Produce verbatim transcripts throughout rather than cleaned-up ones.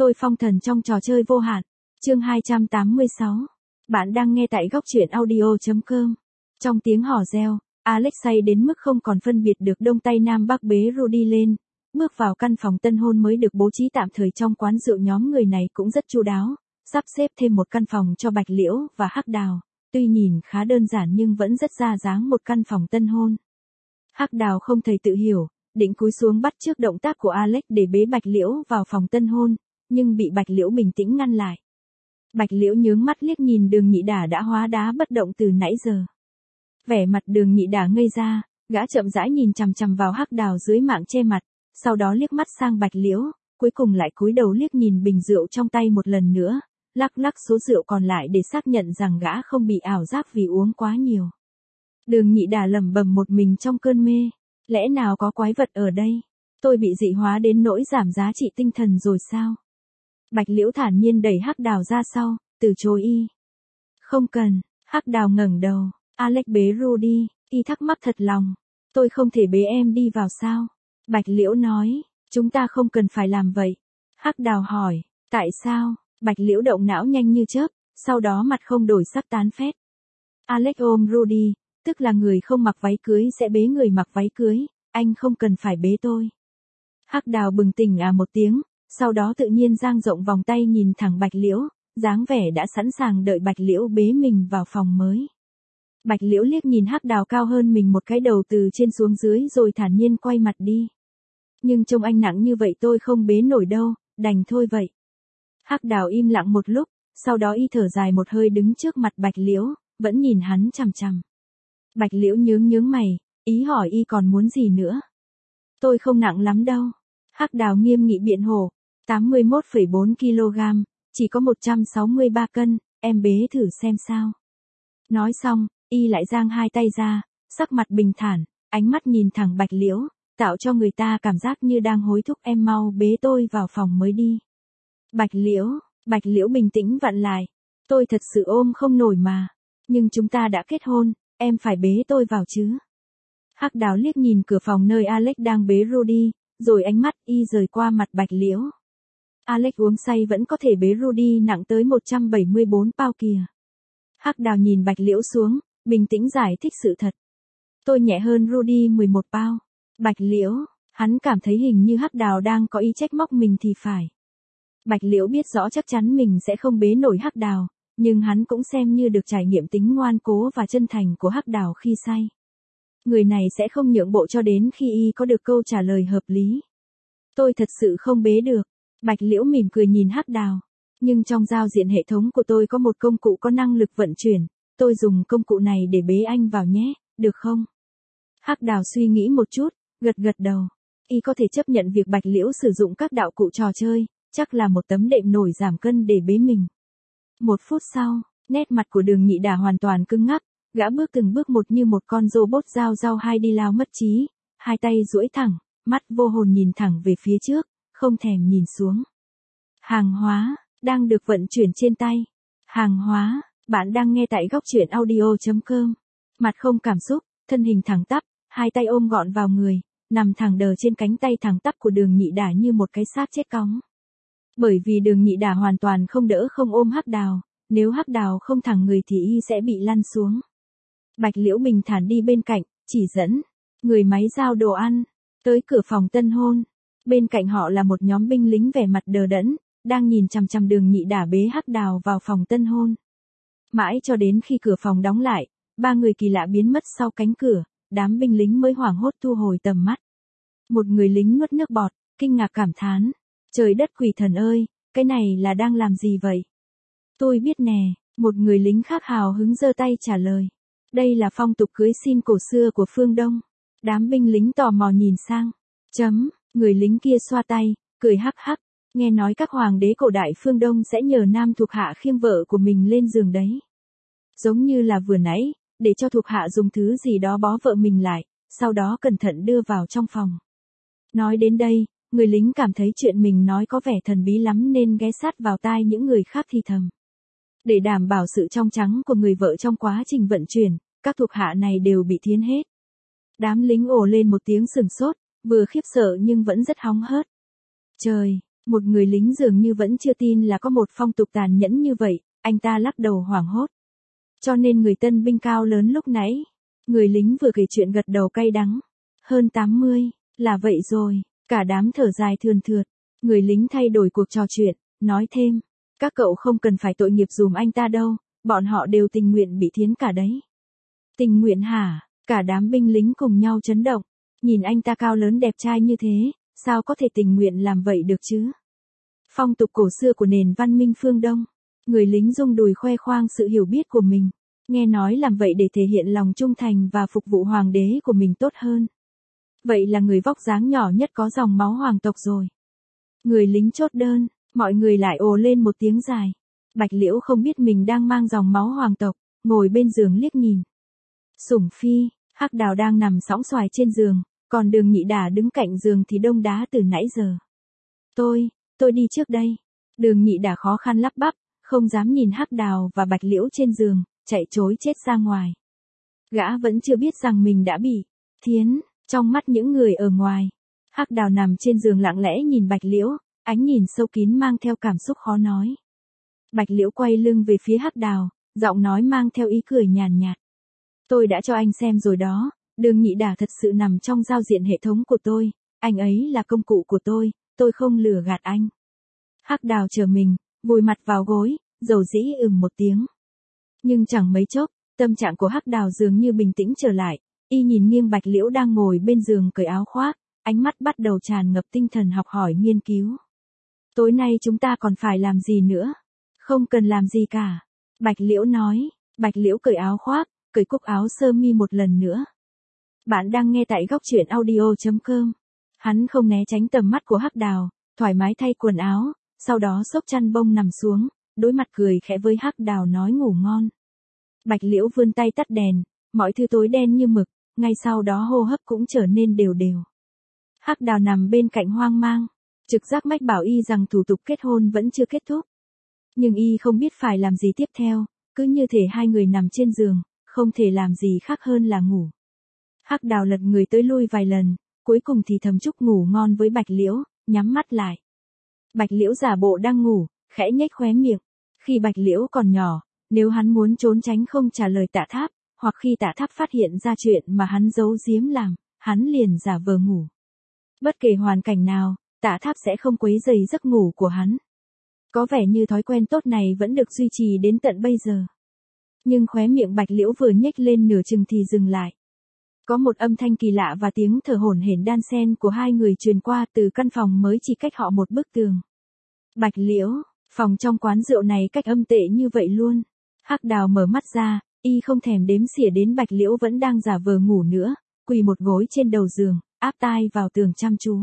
Tôi phong thần trong trò chơi vô hạn. Chương hai trăm tám mươi sáu. Bạn đang nghe tại góc truyện audio chấm com. Trong tiếng hò reo, Alex say đến mức không còn phân biệt được đông tây nam bắc bế Rudy lên, bước vào căn phòng tân hôn mới được bố trí tạm thời trong quán rượu. Nhóm người này cũng rất chu đáo, sắp xếp thêm một căn phòng cho Bạch Liễu và Hắc Đào, tuy nhìn khá đơn giản nhưng vẫn rất ra dáng một căn phòng tân hôn. Hắc Đào không thầy tự hiểu, định cúi xuống bắt chước động tác của Alex để bế Bạch Liễu vào phòng tân hôn, nhưng bị Bạch Liễu bình tĩnh ngăn lại. Bạch Liễu nhướng mắt liếc nhìn Đường Nhị Đả đã hóa đá bất động từ nãy giờ. Vẻ mặt Đường Nhị Đả ngây ra, gã chậm rãi nhìn chằm chằm vào Hắc Đào dưới mạng che mặt, sau đó liếc mắt sang Bạch Liễu, cuối cùng lại cúi đầu liếc nhìn bình rượu trong tay một lần nữa, lắc lắc số rượu còn lại để xác nhận rằng gã không bị ảo giác vì uống quá nhiều. Đường Nhị Đả lẩm bẩm một mình trong cơn mê, lẽ nào có quái vật ở đây? Tôi bị dị hóa đến nỗi giảm giá trị tinh thần rồi sao? Bạch Liễu thản nhiên đẩy Hắc Đào ra sau, từ chối y. Không cần. Hắc Đào ngẩng đầu. Alex bế Rudy, y thắc mắc thật lòng. Tôi không thể bế em đi vào sao? Bạch Liễu nói, chúng ta không cần phải làm vậy. Hắc Đào hỏi, tại sao? Bạch Liễu động não nhanh như chớp, sau đó mặt không đổi sắc tán phét. Alex ôm Rudy, tức là người không mặc váy cưới sẽ bế người mặc váy cưới, anh không cần phải bế tôi. Hắc Đào bừng tỉnh à một tiếng, sau đó tự nhiên dang rộng vòng tay nhìn thẳng Bạch Liễu, dáng vẻ đã sẵn sàng đợi Bạch Liễu bế mình vào phòng mới. Bạch Liễu liếc nhìn Hắc Đào cao hơn mình một cái đầu từ trên xuống dưới rồi thản nhiên quay mặt đi. Nhưng trông anh nặng như vậy tôi không bế nổi đâu, đành thôi vậy. Hắc Đào im lặng một lúc, sau đó y thở dài một hơi đứng trước mặt Bạch Liễu, vẫn nhìn hắn chằm chằm. Bạch Liễu nhướng nhướng mày, ý hỏi y còn muốn gì nữa. Tôi không nặng lắm đâu. Hắc Đào nghiêm nghị biện hộ, tám mươi mốt phẩy bốn ki lô gam, chỉ có một trăm sáu mươi ba cân, em bế thử xem sao. Nói xong, y lại giang hai tay ra, sắc mặt bình thản, ánh mắt nhìn thẳng Bạch Liễu, tạo cho người ta cảm giác như đang hối thúc em mau bế tôi vào phòng mới đi. Bạch Liễu, Bạch Liễu bình tĩnh vặn lại, tôi thật sự ôm không nổi mà, nhưng chúng ta đã kết hôn, em phải bế tôi vào chứ. Hắc Đào liếc nhìn cửa phòng nơi Alex đang bế Rudy, rồi ánh mắt y rời qua mặt Bạch Liễu. Alex uống say vẫn có thể bế Rudy nặng tới một trăm bảy mươi bốn pound kìa. Hắc Đào nhìn Bạch Liễu xuống, bình tĩnh giải thích sự thật. Tôi nhẹ hơn Rudy mười một pound. Bạch Liễu, hắn cảm thấy hình như Hắc Đào đang có ý trách móc mình thì phải. Bạch Liễu biết rõ chắc chắn mình sẽ không bế nổi Hắc Đào, nhưng hắn cũng xem như được trải nghiệm tính ngoan cố và chân thành của Hắc Đào khi say. Người này sẽ không nhượng bộ cho đến khi y có được câu trả lời hợp lý. Tôi thật sự không bế được. Bạch Liễu mỉm cười nhìn Hắc Đào. Nhưng trong giao diện hệ thống của tôi có một công cụ có năng lực vận chuyển. Tôi dùng công cụ này để bế anh vào nhé, được không? Hắc Đào suy nghĩ một chút, gật gật đầu. Y có thể chấp nhận việc Bạch Liễu sử dụng các đạo cụ trò chơi, chắc là một tấm đệm nổi giảm cân để bế mình. Một phút sau, nét mặt của Đường Nhị Đả hoàn toàn cứng ngắc. Gã bước từng bước một như một con robot dao dao hai đi lao mất trí, hai tay duỗi thẳng, mắt vô hồn nhìn thẳng về phía trước, không thèm nhìn xuống. Hàng hóa, đang được vận chuyển trên tay. Hàng hóa, bạn đang nghe tại góc truyện audio chấm com. Mặt không cảm xúc, thân hình thẳng tắp, hai tay ôm gọn vào người, nằm thẳng đờ trên cánh tay thẳng tắp của Đường Nhị Đả như một cái xác chết cóng. Bởi vì Đường Nhị Đả hoàn toàn không đỡ không ôm Hắc Đào, nếu Hắc Đào không thẳng người thì y sẽ bị lăn xuống. Bạch Liễu bình thản đi bên cạnh, chỉ dẫn người máy giao đồ ăn tới cửa phòng tân hôn. Bên cạnh họ là một nhóm binh lính vẻ mặt đờ đẫn, đang nhìn chằm chằm Đường Nhị Đả bế Hắc Đào vào phòng tân hôn. Mãi cho đến khi cửa phòng đóng lại, ba người kỳ lạ biến mất sau cánh cửa, đám binh lính mới hoảng hốt thu hồi tầm mắt. Một người lính nuốt nước bọt, kinh ngạc cảm thán, trời đất quỷ thần ơi, cái này là đang làm gì vậy? Tôi biết nè, một người lính khác hào hứng giơ tay trả lời. Đây là phong tục cưới xin cổ xưa của phương Đông. Đám binh lính tò mò nhìn sang. Chấm, người lính kia xoa tay, cười hắc hắc. Nghe nói các hoàng đế cổ đại phương Đông sẽ nhờ nam thuộc hạ khiêng vợ của mình lên giường đấy. Giống như là vừa nãy, để cho thuộc hạ dùng thứ gì đó bó vợ mình lại, sau đó cẩn thận đưa vào trong phòng. Nói đến đây, người lính cảm thấy chuyện mình nói có vẻ thần bí lắm nên ghé sát vào tai những người khác thì thầm. Để đảm bảo sự trong trắng của người vợ trong quá trình vận chuyển, các thuộc hạ này đều bị thiến hết. Đám lính ồ lên một tiếng sửng sốt, vừa khiếp sợ nhưng vẫn rất hóng hớt. Trời, Một người lính dường như vẫn chưa tin là có một phong tục tàn nhẫn như vậy, anh ta lắc đầu hoảng hốt. Cho nên người tân binh cao lớn lúc nãy, người lính vừa kể chuyện gật đầu cay đắng. Hơn tám mươi, là vậy rồi, cả đám thở dài thườn thượt, người lính thay đổi cuộc trò chuyện, nói thêm, các cậu không cần phải tội nghiệp dùm anh ta đâu, bọn họ đều tình nguyện bị thiến cả đấy. Tình nguyện hả? Cả đám binh lính cùng nhau chấn động, nhìn anh ta cao lớn đẹp trai như thế, sao có thể tình nguyện làm vậy được chứ? Phong tục cổ xưa của nền văn minh phương Đông, người lính rung đùi khoe khoang sự hiểu biết của mình, nghe nói làm vậy để thể hiện lòng trung thành và phục vụ hoàng đế của mình tốt hơn. Vậy là người vóc dáng nhỏ nhất có dòng máu hoàng tộc rồi. Người lính chốt đơn, mọi người lại ồ lên một tiếng dài. Bạch Liễu không biết mình đang mang dòng máu hoàng tộc, ngồi bên giường liếc nhìn. Sủng Phi, Hắc Đào đang nằm sõng xoài trên giường, còn Đường Nhị Đả đứng cạnh giường thì đông đá từ nãy giờ. Tôi, tôi đi trước đây. Đường Nhị Đả khó khăn lắp bắp, không dám nhìn Hắc Đào và Bạch Liễu trên giường, chạy trối chết ra ngoài. Gã vẫn chưa biết rằng mình đã bị thiến, trong mắt những người ở ngoài. Hắc Đào nằm trên giường lặng lẽ nhìn Bạch Liễu, ánh nhìn sâu kín mang theo cảm xúc khó nói. Bạch Liễu quay lưng về phía Hắc Đào, giọng nói mang theo ý cười nhàn nhạt. Tôi đã cho anh xem rồi đó, Đường Nhị Đả thật sự nằm trong giao diện hệ thống của tôi, anh ấy là công cụ của tôi, tôi không lừa gạt anh. Hắc Đào chờ mình, vùi mặt vào gối, dầu dĩ ừm một tiếng. Nhưng chẳng mấy chốc, tâm trạng của Hắc Đào dường như bình tĩnh trở lại, y nhìn nghiêng Bạch Liễu đang ngồi bên giường cởi áo khoác, ánh mắt bắt đầu tràn ngập tinh thần học hỏi nghiên cứu. Tối nay chúng ta còn phải làm gì nữa? Không cần làm gì cả. Bạch Liễu nói, Bạch Liễu cởi áo khoác, cởi cúc áo sơ mi một lần nữa. Bạn đang nghe tại góc truyện audio chấm com. Hắn không né tránh tầm mắt của Hắc Đào, thoải mái thay quần áo, sau đó xốc chăn bông nằm xuống, đối mặt cười khẽ với Hắc Đào nói ngủ ngon. Bạch Liễu vươn tay tắt đèn, mọi thứ tối đen như mực, ngay sau đó hô hấp cũng trở nên đều đều. Hắc Đào nằm bên cạnh hoang mang, trực giác mách bảo y rằng thủ tục kết hôn vẫn chưa kết thúc. Nhưng y không biết phải làm gì tiếp theo, cứ như thể hai người nằm trên giường, không thể làm gì khác hơn là ngủ. Hắc Đào lật người tới lui vài lần, cuối cùng thì thầm chúc ngủ ngon với Bạch Liễu, nhắm mắt lại. Bạch Liễu giả bộ đang ngủ, khẽ nhếch khóe miệng. Khi Bạch Liễu còn nhỏ, nếu hắn muốn trốn tránh không trả lời Tạ Tháp, hoặc khi Tạ Tháp phát hiện ra chuyện mà hắn giấu giếm làm, hắn liền giả vờ ngủ. Bất kể hoàn cảnh nào, Tạ Tháp sẽ không quấy rầy giấc ngủ của hắn. Có vẻ như thói quen tốt này vẫn được duy trì đến tận bây giờ. Nhưng khóe miệng Bạch Liễu vừa nhếch lên nửa chừng thì dừng lại. Có một âm thanh kỳ lạ và tiếng thở hổn hển đan xen của hai người truyền qua từ căn phòng mới chỉ cách họ một bức tường. Bạch Liễu, phòng trong quán rượu này cách âm tệ như vậy luôn. Hắc Đào mở mắt ra, y không thèm đếm xỉa đến Bạch Liễu vẫn đang giả vờ ngủ nữa, quỳ một gối trên đầu giường, áp tai vào tường chăm chú.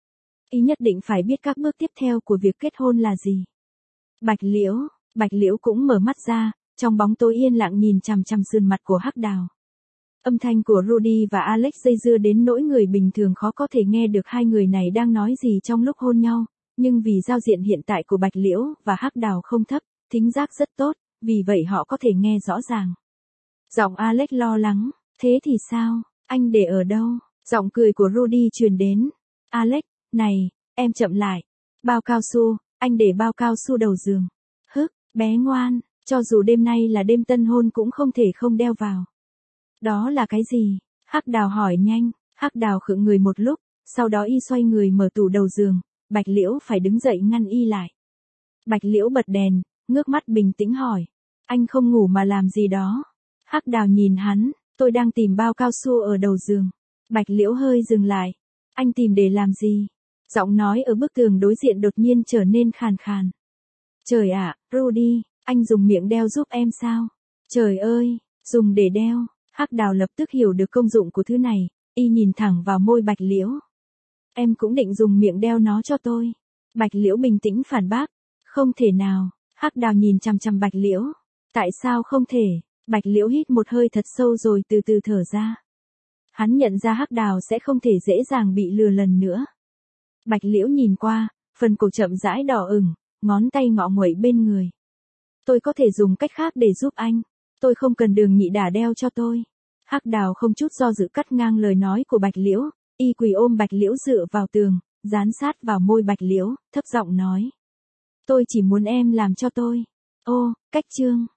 Y nhất định phải biết các bước tiếp theo của việc kết hôn là gì. Bạch Liễu, Bạch Liễu cũng mở mắt ra, trong bóng tối yên lặng nhìn chằm chằm sườn mặt của Hắc Đào. Âm thanh của Rudy và Alex dây dưa đến nỗi người bình thường khó có thể nghe được hai người này đang nói gì trong lúc hôn nhau, nhưng vì giao diện hiện tại của Bạch Liễu và Hắc Đào không thấp, thính giác rất tốt, vì vậy họ có thể nghe rõ ràng. Giọng Alex lo lắng, thế thì sao, anh để ở đâu? Giọng cười của Rudy truyền đến. Alex, này, em chậm lại. Bao cao su, anh để bao cao su đầu giường. Hức, bé ngoan, cho dù đêm nay là đêm tân hôn cũng không thể không đeo vào. Đó là cái gì? Hắc Đào hỏi nhanh. Hắc Đào khựng người một lúc, sau đó y xoay người mở tủ đầu giường, Bạch Liễu phải đứng dậy ngăn y lại. Bạch Liễu bật đèn, ngước mắt bình tĩnh hỏi. Anh không ngủ mà làm gì đó? Hắc Đào nhìn hắn, tôi đang tìm bao cao su ở đầu giường. Bạch Liễu hơi dừng lại. Anh tìm để làm gì? Giọng nói ở bức tường đối diện đột nhiên trở nên khàn khàn. Trời ạ, Rudy, anh dùng miệng đeo giúp em sao? Trời ơi, dùng để đeo. Hắc Đào lập tức hiểu được công dụng của thứ này, y nhìn thẳng vào môi Bạch Liễu. Em cũng định dùng miệng đeo nó cho tôi. Bạch Liễu bình tĩnh phản bác. Không thể nào. Hắc Đào nhìn chằm chằm Bạch Liễu. Tại sao không thể? Bạch Liễu hít một hơi thật sâu rồi từ từ thở ra. Hắn nhận ra Hắc Đào sẽ không thể dễ dàng bị lừa lần nữa. Bạch Liễu nhìn qua, phần cổ chậm rãi đỏ ửng, ngón tay ngọ nguậy bên người. Tôi có thể dùng cách khác để giúp anh. Tôi không cần Đường Nhị Đả đeo cho tôi. Hắc Đào không chút do dự cắt ngang lời nói của Bạch Liễu, y quỳ ôm Bạch Liễu dựa vào tường, dán sát vào môi Bạch Liễu, thấp giọng nói. Tôi chỉ muốn em làm cho tôi. Ô, cách chương.